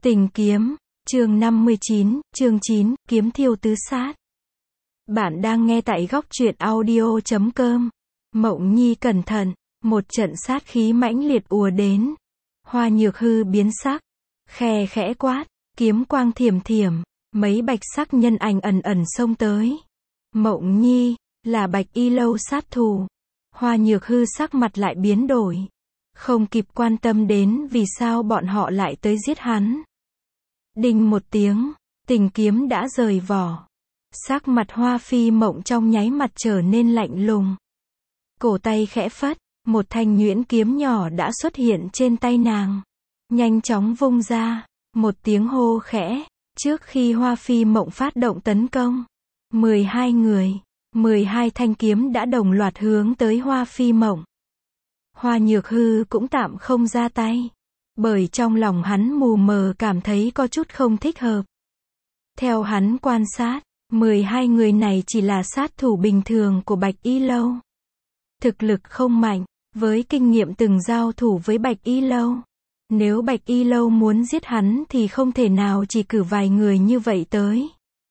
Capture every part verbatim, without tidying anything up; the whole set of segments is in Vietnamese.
Tình kiếm, chương năm mươi chín, chương chín, kiếm thiêu tứ sát. Bạn đang nghe tại góc truyện audio chấm com. Mộng Nhi cẩn thận, một trận sát khí mãnh liệt ùa đến. Hoa Nhược Hư biến sắc, khe khẽ quát, kiếm quang thiểm thiểm, mấy bạch sắc nhân ảnh ẩn ẩn xông tới. Mộng Nhi, là Bạch Y Lâu sát thủ. Hoa Nhược Hư sắc mặt lại biến đổi, không kịp quan tâm đến vì sao bọn họ lại tới giết hắn. Đinh một tiếng, tình kiếm đã rời vỏ. Sắc mặt Hoa Phi Mộng trong nháy mặt trở nên lạnh lùng. Cổ tay khẽ phất, một thanh nhuyễn kiếm nhỏ đã xuất hiện trên tay nàng. Nhanh chóng vung ra, một tiếng hô khẽ, trước khi Hoa Phi Mộng phát động tấn công. mười hai người, mười hai thanh kiếm đã đồng loạt hướng tới Hoa Phi Mộng. Hoa Nhược Hư cũng tạm không ra tay, bởi trong lòng hắn mù mờ cảm thấy có chút không thích hợp. Theo hắn quan sát, mười hai người này chỉ là sát thủ bình thường của Bạch Y Lâu. Thực lực không mạnh, với kinh nghiệm từng giao thủ với Bạch Y Lâu. Nếu Bạch Y Lâu muốn giết hắn thì không thể nào chỉ cử vài người như vậy tới.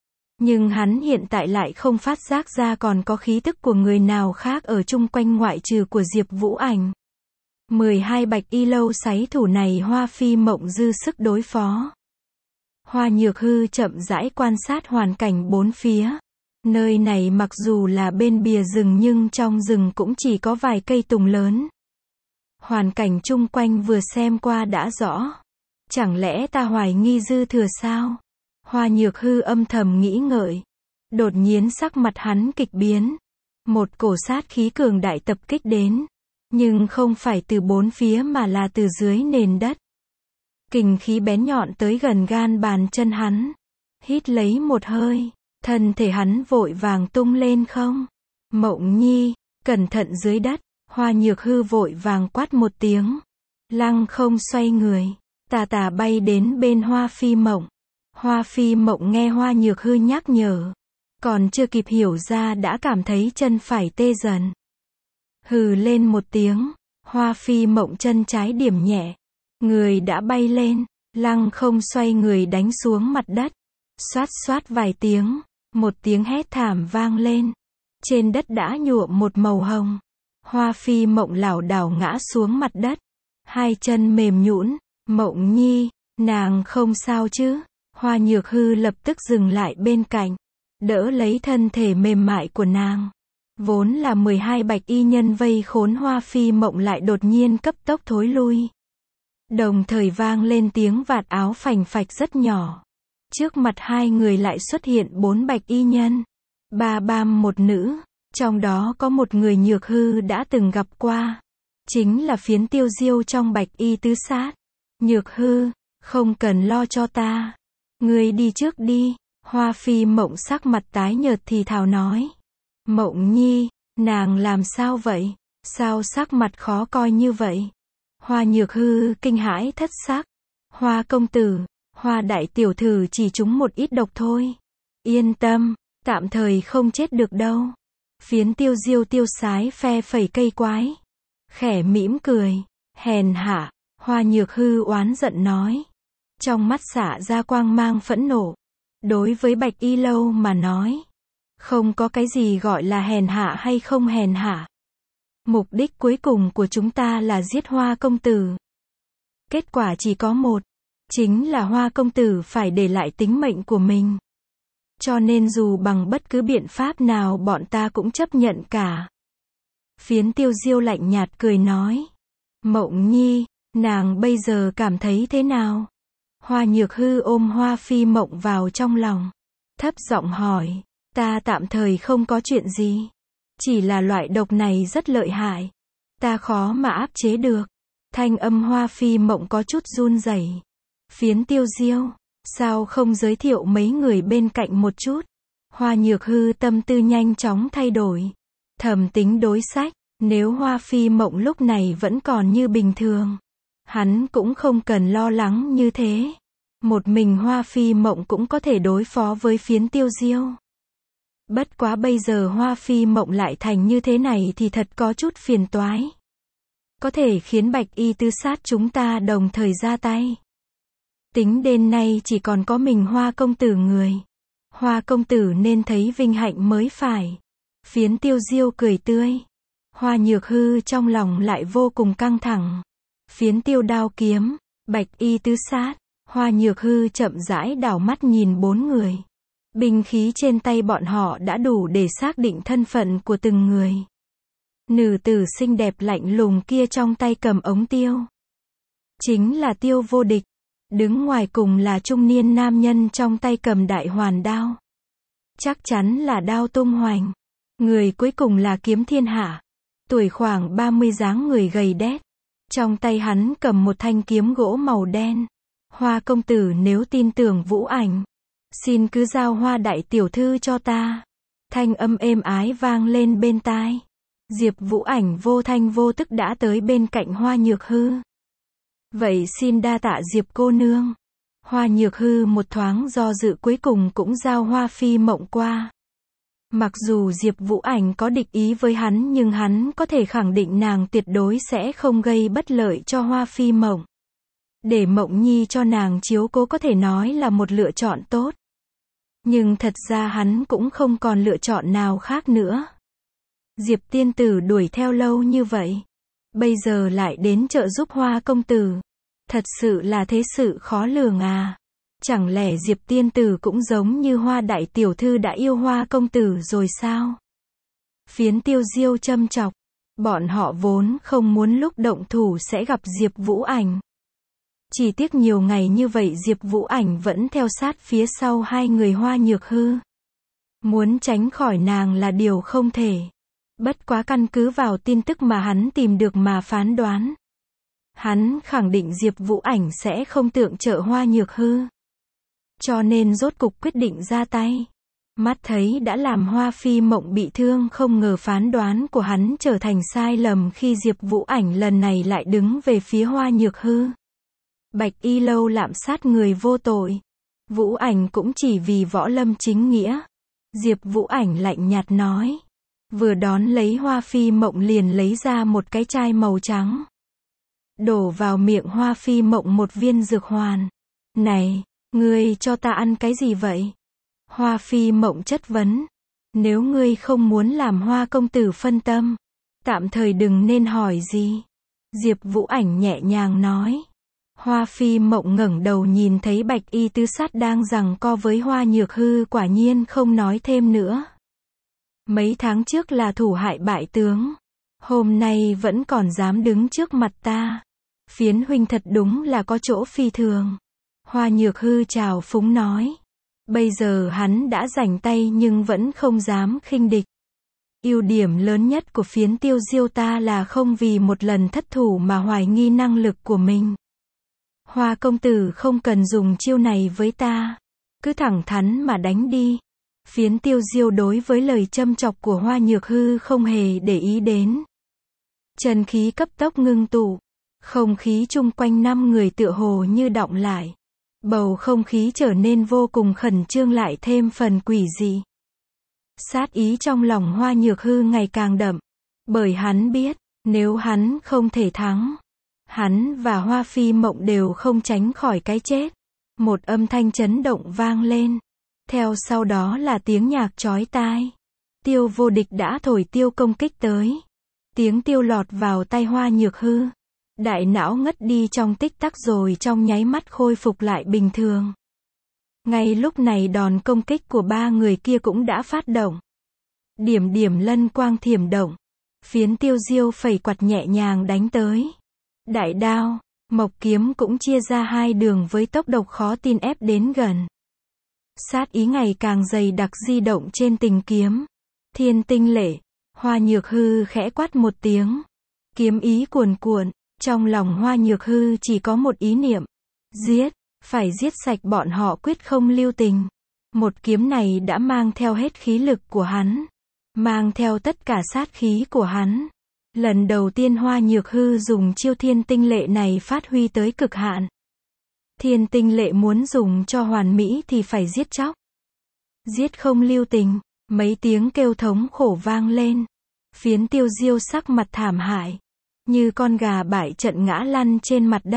Nhưng hắn hiện tại lại không phát giác ra còn có khí tức của người nào khác ở chung quanh ngoại trừ của Diệp Vũ Ảnh. mười hai Bạch Y Lâu sái thủ này Hoa Phi Mộng dư sức đối phó. Hoa Nhược Hư chậm rãi quan sát hoàn cảnh bốn phía. Nơi này mặc dù là bên bìa rừng nhưng trong rừng cũng chỉ có vài cây tùng lớn. Hoàn cảnh chung quanh vừa xem qua đã rõ. Chẳng lẽ ta hoài nghi dư thừa sao? Hoa Nhược Hư âm thầm nghĩ ngợi. Đột nhiên sắc mặt hắn kịch biến. Một cổ sát khí cường đại tập kích đến. Nhưng không phải từ bốn phía mà là từ dưới nền đất. Kình khí bén nhọn tới gần gan bàn chân hắn. Hít lấy một hơi, thân thể hắn vội vàng tung lên không. Mộng Nhi, cẩn thận dưới đất. Hoa Nhược Hư vội vàng quát một tiếng. Lăng không xoay người, tà tà bay đến bên Hoa Phi Mộng. Hoa Phi Mộng nghe Hoa Nhược Hư nhắc nhở, còn chưa kịp hiểu ra đã cảm thấy chân phải tê dần. Hừ lên một tiếng, Hoa Phi Mộng chân trái điểm nhẹ, người đã bay lên, lăng không xoay người đánh xuống mặt đất. Xoát xoát vài tiếng, một tiếng hét thảm vang lên. Trên đất đã nhuộm một màu hồng. Hoa Phi Mộng lảo đảo ngã xuống mặt đất, hai chân mềm nhũn. Mộng Nhi, nàng không sao chứ? Hoa Nhược Hư lập tức dừng lại bên cạnh, đỡ lấy thân thể mềm mại của nàng. Vốn là mười hai bạch y nhân vây khốn Hoa Phi Mộng lại đột nhiên cấp tốc thối lui. Đồng thời vang lên tiếng vạt áo phành phạch rất nhỏ. Trước mặt hai người lại xuất hiện bốn bạch y nhân. Ba bam một nữ, trong đó có một người Nhược Hư đã từng gặp qua. Chính là Phiến Tiêu Diêu trong bạch y tứ sát. Nhược Hư, không cần lo cho ta. Ngươi đi trước đi. Hoa Phi Mộng sắc mặt tái nhợt thì thào nói. Mộng Nhi, nàng làm sao vậy? Sao sắc mặt khó coi như vậy? Hoa Nhược Hư kinh hãi thất sắc. Hoa công tử, Hoa đại tiểu thư chỉ trúng một ít độc thôi. Yên tâm, tạm thời không chết được đâu. Phiến Tiêu Diêu tiêu sái phe phẩy cây quái. Khẽ mỉm cười, hèn hạ. Hoa Nhược Hư oán giận nói. Trong mắt xả ra quang mang phẫn nộ. Đối với Bạch Y Lâu mà nói, không có cái gì gọi là hèn hạ hay không hèn hạ. Mục đích cuối cùng của chúng ta là giết Hoa công tử. Kết quả chỉ có một, chính là Hoa công tử phải để lại tính mệnh của mình. Cho nên dù bằng bất cứ biện pháp nào bọn ta cũng chấp nhận cả. Phiến Tiêu Diêu lạnh nhạt cười nói. Mộng Nhi, nàng bây giờ cảm thấy thế nào? Hoa Nhược Hư ôm Hoa Phi Mộng vào trong lòng, thấp giọng hỏi. Ta tạm thời không có chuyện gì. Chỉ là loại độc này rất lợi hại. Ta khó mà áp chế được. Thanh âm Hoa Phi Mộng có chút run rẩy. Phiến Tiêu Diêu, sao không giới thiệu mấy người bên cạnh một chút? Hoa Nhược Hư tâm tư nhanh chóng thay đổi. Thầm tính đối sách, nếu Hoa Phi Mộng lúc này vẫn còn như bình thường, hắn cũng không cần lo lắng như thế. Một mình Hoa Phi Mộng cũng có thể đối phó với Phiến Tiêu Diêu. Bất quá bây giờ Hoa Phi Mộng lại thành như thế này thì thật có chút phiền toái. Có thể khiến Bạch Y tứ sát chúng ta đồng thời ra tay. Tính đến nay chỉ còn có mình Hoa công tử người. Hoa công tử nên thấy vinh hạnh mới phải. Phiến Tiêu Diêu cười tươi. Hoa Nhược Hư trong lòng lại vô cùng căng thẳng. Phiến Tiêu đao kiếm, Bạch y tứ sát. Hoa Nhược Hư chậm rãi đảo mắt nhìn bốn người. Binh khí trên tay bọn họ đã đủ để xác định thân phận của từng người. Nữ tử xinh đẹp lạnh lùng kia trong tay cầm ống tiêu. Chính là Tiêu Vô Địch. Đứng ngoài cùng là trung niên nam nhân trong tay cầm đại hoàn đao. Chắc chắn là Đao tung hoành. Người cuối cùng là Kiếm Thiên Hạ. Tuổi khoảng ba mươi, dáng người gầy đét. Trong tay hắn cầm một thanh kiếm gỗ màu đen. Hoa công tử nếu tin tưởng Vũ Ảnh, xin cứ giao Hoa đại tiểu thư cho ta. Thanh âm êm ái vang lên bên tai. Diệp Vũ Ảnh vô thanh vô tức đã tới bên cạnh Hoa Nhược Hư. Vậy xin đa tạ Diệp cô nương. Hoa Nhược Hư một thoáng do dự cuối cùng cũng giao Hoa Phi Mộng qua. Mặc dù Diệp Vũ Ảnh có địch ý với hắn nhưng hắn có thể khẳng định nàng tuyệt đối sẽ không gây bất lợi cho Hoa Phi Mộng. Để Mộng Nhi cho nàng chiếu cố có thể nói là một lựa chọn tốt. Nhưng thật ra hắn cũng không còn lựa chọn nào khác nữa. Diệp tiên tử đuổi theo lâu như vậy. Bây giờ lại đến trợ giúp Hoa công tử. Thật sự là thế sự khó lường à. Chẳng lẽ Diệp tiên tử cũng giống như Hoa đại tiểu thư đã yêu Hoa công tử rồi sao? Phiến Tiêu Diêu châm chọc. Bọn họ vốn không muốn lúc động thủ sẽ gặp Diệp Vũ Ảnh. Chỉ tiếc nhiều ngày như vậy Diệp Vũ Ảnh vẫn theo sát phía sau hai người Hoa Nhược Hư. Muốn tránh khỏi nàng là điều không thể. Bất quá căn cứ vào tin tức mà hắn tìm được mà phán đoán. Hắn khẳng định Diệp Vũ Ảnh sẽ không tượng trợ Hoa Nhược Hư. Cho nên rốt cục quyết định ra tay. Mắt thấy đã làm Hoa Phi Mộng bị thương, không ngờ phán đoán của hắn trở thành sai lầm khi Diệp Vũ Ảnh lần này lại đứng về phía Hoa Nhược Hư. Bạch y lâu lạm sát người vô tội. Vũ Ảnh cũng chỉ vì võ lâm chính nghĩa. Diệp Vũ Ảnh lạnh nhạt nói. Vừa đón lấy Hoa Phi Mộng liền lấy ra một cái chai màu trắng. Đổ vào miệng Hoa Phi Mộng một viên dược hoàn. Này, ngươi cho ta ăn cái gì vậy? Hoa Phi Mộng chất vấn. Nếu ngươi không muốn làm Hoa công tử phân tâm, tạm thời đừng nên hỏi gì. Diệp Vũ Ảnh nhẹ nhàng nói. Hoa Phi Mộng ngẩng đầu nhìn thấy Bạch y tứ sát đang giằng co với Hoa Nhược Hư, quả nhiên không nói thêm nữa. Mấy tháng trước là thủ hại bại tướng. Hôm nay vẫn còn dám đứng trước mặt ta. Phiến huynh thật đúng là có chỗ phi thường. Hoa Nhược Hư trào phúng nói. Bây giờ hắn đã rảnh tay nhưng vẫn không dám khinh địch. Ưu điểm lớn nhất của Phiến Tiêu Diêu ta là không vì một lần thất thủ mà hoài nghi năng lực của mình. Hoa công tử không cần dùng chiêu này với ta. Cứ thẳng thắn mà đánh đi. Phiến Tiêu Diêu đối với lời châm chọc của Hoa Nhược Hư không hề để ý đến. Chân khí cấp tốc ngưng tụ. Không khí chung quanh năm người tựa hồ như đọng lại. Bầu không khí trở nên vô cùng khẩn trương lại thêm phần quỷ dị. Sát ý trong lòng Hoa Nhược Hư ngày càng đậm. Bởi hắn biết, nếu hắn không thể thắng, hắn và Hoa Phi Mộng đều không tránh khỏi cái chết. Một âm thanh chấn động vang lên. Theo sau đó là tiếng nhạc chói tai. Tiêu Vô Địch đã thổi tiêu công kích tới. Tiếng tiêu lọt vào tai Hoa Nhược Hư. Đại não ngất đi trong tích tắc rồi trong nháy mắt khôi phục lại bình thường. Ngay lúc này đòn công kích của ba người kia cũng đã phát động. Điểm điểm lân quang thiểm động. Phiến Tiêu Diêu phẩy quạt nhẹ nhàng đánh tới. Đại đao, mộc kiếm cũng chia ra hai đường với tốc độ khó tin ép đến gần. Sát ý ngày càng dày đặc di động trên tình kiếm. Thiên tinh lệ. Hoa Nhược Hư khẽ quát một tiếng. Kiếm ý cuồn cuộn. Trong lòng Hoa Nhược Hư chỉ có một ý niệm. Giết. Phải giết sạch bọn họ, quyết không lưu tình. Một kiếm này đã mang theo hết khí lực của hắn. Mang theo tất cả sát khí của hắn. Lần đầu tiên Hoa Nhược Hư dùng chiêu thiên tinh lệ này phát huy tới cực hạn. Thiên tinh lệ muốn dùng cho hoàn mỹ thì phải giết chóc. Giết không lưu tình. Mấy tiếng kêu thống khổ vang lên. Phiến Tiêu Diêu sắc mặt thảm hại. Như con gà bại trận ngã lăn trên mặt đất.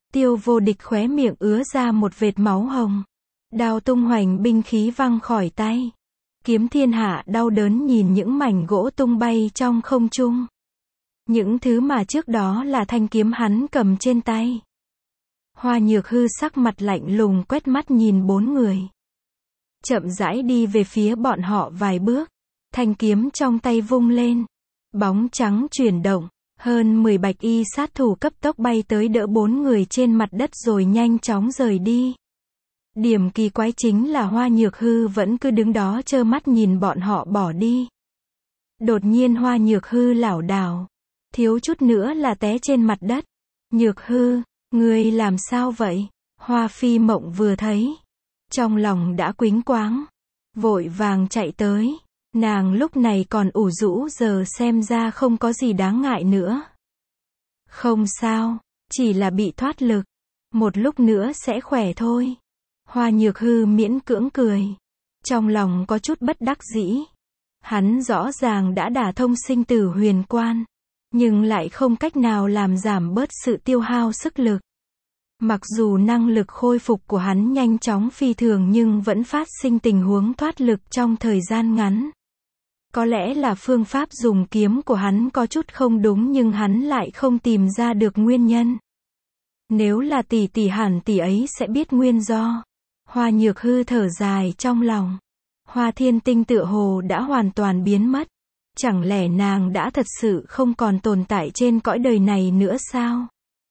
Tiêu Vô Địch khóe miệng ứa ra một vệt máu hồng. Đao tung hoành binh khí văng khỏi tay. Kiếm Thiên Hạ đau đớn nhìn những mảnh gỗ tung bay trong không trung. Những thứ mà trước đó là thanh kiếm hắn cầm trên tay. Hoa Nhược Hư sắc mặt lạnh lùng quét mắt nhìn bốn người. Chậm rãi đi về phía bọn họ vài bước. Thanh kiếm trong tay vung lên. Bóng trắng chuyển động. Hơn mười bạch y sát thủ cấp tốc bay tới đỡ bốn người trên mặt đất rồi nhanh chóng rời đi. Điểm kỳ quái chính là Hoa Nhược Hư vẫn cứ đứng đó trơ mắt nhìn bọn họ bỏ đi. Đột nhiên Hoa Nhược Hư lảo đảo. Thiếu chút nữa là té trên mặt đất. Nhược Hư, ngươi làm sao vậy? Hoa Phi Mộng vừa thấy. Trong lòng đã quĩnh quáng. Vội vàng chạy tới. Nàng lúc này còn ủ rũ giờ xem ra không có gì đáng ngại nữa. Không sao, chỉ là bị thoát lực. Một lúc nữa sẽ khỏe thôi. Hoa Nhược Hư miễn cưỡng cười. Trong lòng có chút bất đắc dĩ. Hắn rõ ràng đã đả thông sinh tử huyền quan. Nhưng lại không cách nào làm giảm bớt sự tiêu hao sức lực. Mặc dù năng lực khôi phục của hắn nhanh chóng phi thường nhưng vẫn phát sinh tình huống thoát lực trong thời gian ngắn. Có lẽ là phương pháp dùng kiếm của hắn có chút không đúng nhưng hắn lại không tìm ra được nguyên nhân. Nếu là tỷ tỷ hẳn tỷ ấy sẽ biết nguyên do. Hoa Nhược Hư thở dài trong lòng. Hoa Thiên Tinh tựa hồ đã hoàn toàn biến mất. Chẳng lẽ nàng đã thật sự không còn tồn tại trên cõi đời này nữa sao?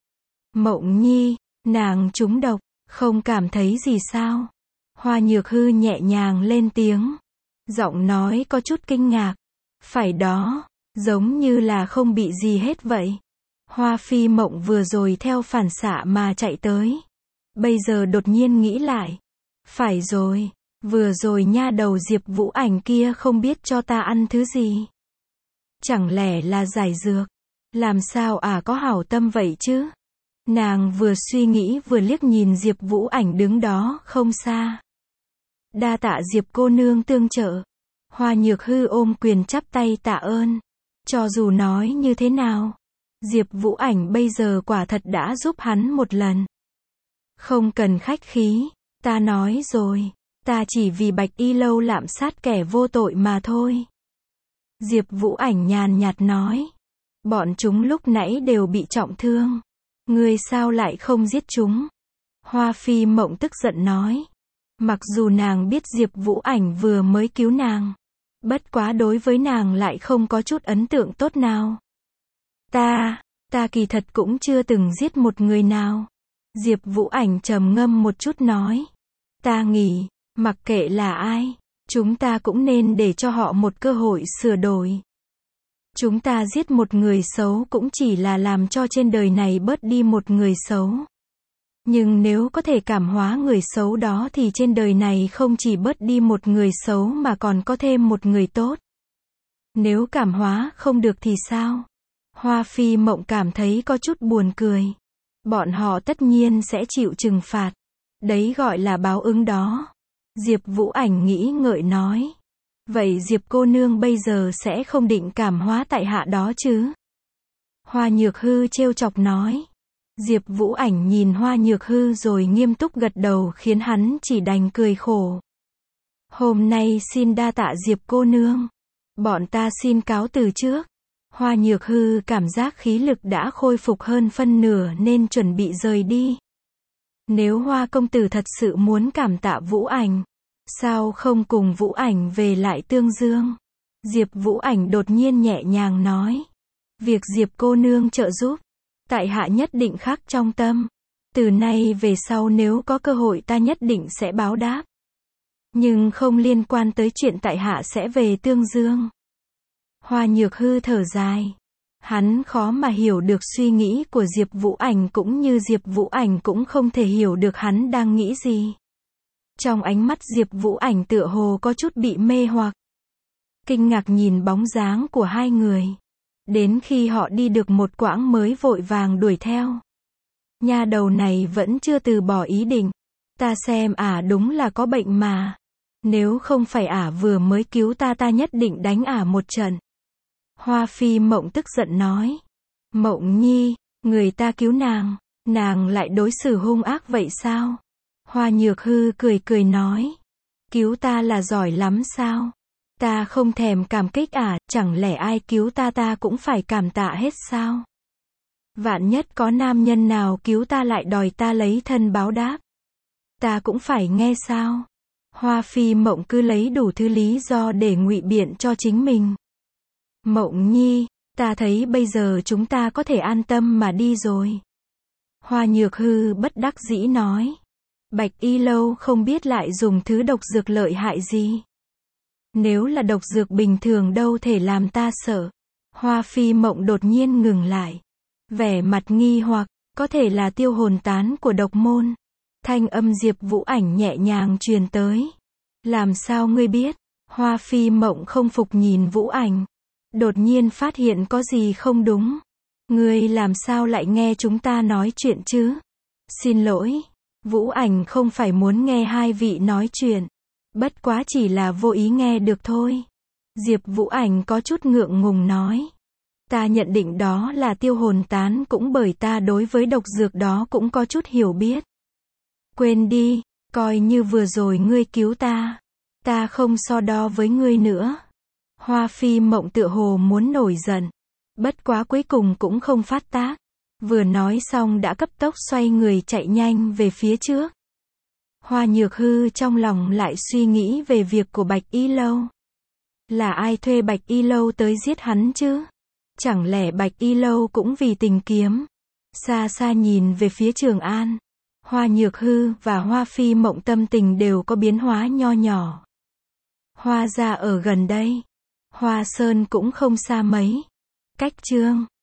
Mộng Nhi, nàng trúng độc, không cảm thấy gì sao? Hoa Nhược Hư nhẹ nhàng lên tiếng. Giọng nói có chút kinh ngạc. Phải đó, giống như là không bị gì hết vậy. Hoa Phi Mộng vừa rồi theo phản xạ mà chạy tới. Bây giờ đột nhiên nghĩ lại. Phải rồi, vừa rồi nha đầu Diệp Vũ Ảnh kia không biết cho ta ăn thứ gì. Chẳng lẽ là giải dược? Làm sao à có hảo tâm vậy chứ? Nàng vừa suy nghĩ vừa liếc nhìn Diệp Vũ Ảnh đứng đó không xa. Đa tạ Diệp cô nương tương trợ. Hoa Nhược Hư ôm quyền chắp tay tạ ơn. Cho dù nói như thế nào, Diệp Vũ Ảnh bây giờ quả thật đã giúp hắn một lần. Không cần khách khí, ta nói rồi, ta chỉ vì Bạch Y lâu lạm sát kẻ vô tội mà thôi. Diệp Vũ Ảnh nhàn nhạt nói. Bọn chúng lúc nãy đều bị trọng thương. Ngươi sao lại không giết chúng? Hoa Phi Mộng tức giận nói. Mặc dù nàng biết Diệp Vũ Ảnh vừa mới cứu nàng. Bất quá đối với nàng lại không có chút ấn tượng tốt nào. Ta, ta kỳ thật cũng chưa từng giết một người nào. Diệp Vũ Ảnh trầm ngâm một chút nói. Ta nghĩ, mặc kệ là ai, chúng ta cũng nên để cho họ một cơ hội sửa đổi. Chúng ta giết một người xấu cũng chỉ là làm cho trên đời này bớt đi một người xấu. Nhưng nếu có thể cảm hóa người xấu đó thì trên đời này không chỉ bớt đi một người xấu mà còn có thêm một người tốt. Nếu cảm hóa không được thì sao? Hoa Phi Mộng cảm thấy có chút buồn cười. Bọn họ tất nhiên sẽ chịu trừng phạt. Đấy gọi là báo ứng đó. Diệp Vũ Ảnh nghĩ ngợi nói. Vậy Diệp cô nương bây giờ sẽ không định cảm hóa tại hạ đó chứ? Hoa Nhược Hư trêu chọc nói. Diệp Vũ Ảnh nhìn Hoa Nhược Hư rồi nghiêm túc gật đầu khiến hắn chỉ đành cười khổ. Hôm nay xin đa tạ Diệp cô nương. Bọn ta xin cáo từ trước. Hoa Nhược Hư cảm giác khí lực đã khôi phục hơn phân nửa nên chuẩn bị rời đi. Nếu Hoa công tử thật sự muốn cảm tạ Vũ Ảnh, sao không cùng Vũ Ảnh về lại Tương Dương? Diệp Vũ Ảnh đột nhiên nhẹ nhàng nói. Việc Diệp cô nương trợ giúp, tại hạ nhất định khắc trong tâm. Từ nay về sau nếu có cơ hội ta nhất định sẽ báo đáp. Nhưng không liên quan tới chuyện tại hạ sẽ về Tương Dương. Hoa Nhược Hư thở dài. Hắn khó mà hiểu được suy nghĩ của Diệp Vũ Ảnh cũng như Diệp Vũ Ảnh cũng không thể hiểu được hắn đang nghĩ gì. Trong ánh mắt Diệp Vũ Ảnh tựa hồ có chút bị mê hoặc. Kinh ngạc nhìn bóng dáng của hai người. Đến khi họ đi được một quãng mới vội vàng đuổi theo. Nha đầu này vẫn chưa từ bỏ ý định. Ta xem ả à đúng là có bệnh mà. Nếu không phải ả à vừa mới cứu ta ta nhất định đánh ả à một trận. Hoa Phi Mộng tức giận nói. Mộng Nhi, người ta cứu nàng. Nàng lại đối xử hung ác vậy sao? Hoa Nhược Hư cười cười nói. Cứu ta là giỏi lắm sao? Ta không thèm cảm kích à, chẳng lẽ ai cứu ta ta cũng phải cảm tạ hết sao? Vạn nhất có nam nhân nào cứu ta lại đòi ta lấy thân báo đáp. Ta cũng phải nghe sao? Hoa Phi Mộng cứ lấy đủ thứ lý do để ngụy biện cho chính mình. Mộng Nhi, ta thấy bây giờ chúng ta có thể an tâm mà đi rồi. Hoa Nhược Hư bất đắc dĩ nói. Bạch Y Lâu không biết lại dùng thứ độc dược lợi hại gì. Nếu là độc dược bình thường đâu thể làm ta sợ. Hoa Phi Mộng đột nhiên ngừng lại. Vẻ mặt nghi hoặc, có thể là tiêu hồn tán của độc môn. Thanh âm Diệp Vũ Ảnh nhẹ nhàng truyền tới. Làm sao ngươi biết? Hoa Phi Mộng không phục nhìn Vũ Ảnh. Đột nhiên phát hiện có gì không đúng. Ngươi làm sao lại nghe chúng ta nói chuyện chứ? Xin lỗi. Vũ Ảnh không phải muốn nghe hai vị nói chuyện. Bất quá chỉ là vô ý nghe được thôi. Diệp Vũ Ảnh có chút ngượng ngùng nói. Ta nhận định đó là tiêu hồn tán cũng bởi ta đối với độc dược đó cũng có chút hiểu biết. Quên đi, coi như vừa rồi ngươi cứu ta. Ta không so đo với ngươi nữa. Hoa Phi Mộng tựa hồ muốn nổi giận. Bất quá cuối cùng cũng không phát tác. Vừa nói xong đã cấp tốc xoay người chạy nhanh về phía trước. Hoa Nhược Hư trong lòng lại suy nghĩ về việc của Bạch Y Lâu. Là ai thuê Bạch Y Lâu tới giết hắn chứ? Chẳng lẽ Bạch Y Lâu cũng vì tình kiếm? Xa xa nhìn về phía Trường An. Hoa Nhược Hư và Hoa Phi Mộng tâm tình đều có biến hóa nho nhỏ. Hoa gia ở gần đây. Hoa Sơn cũng không xa mấy. Cách Trương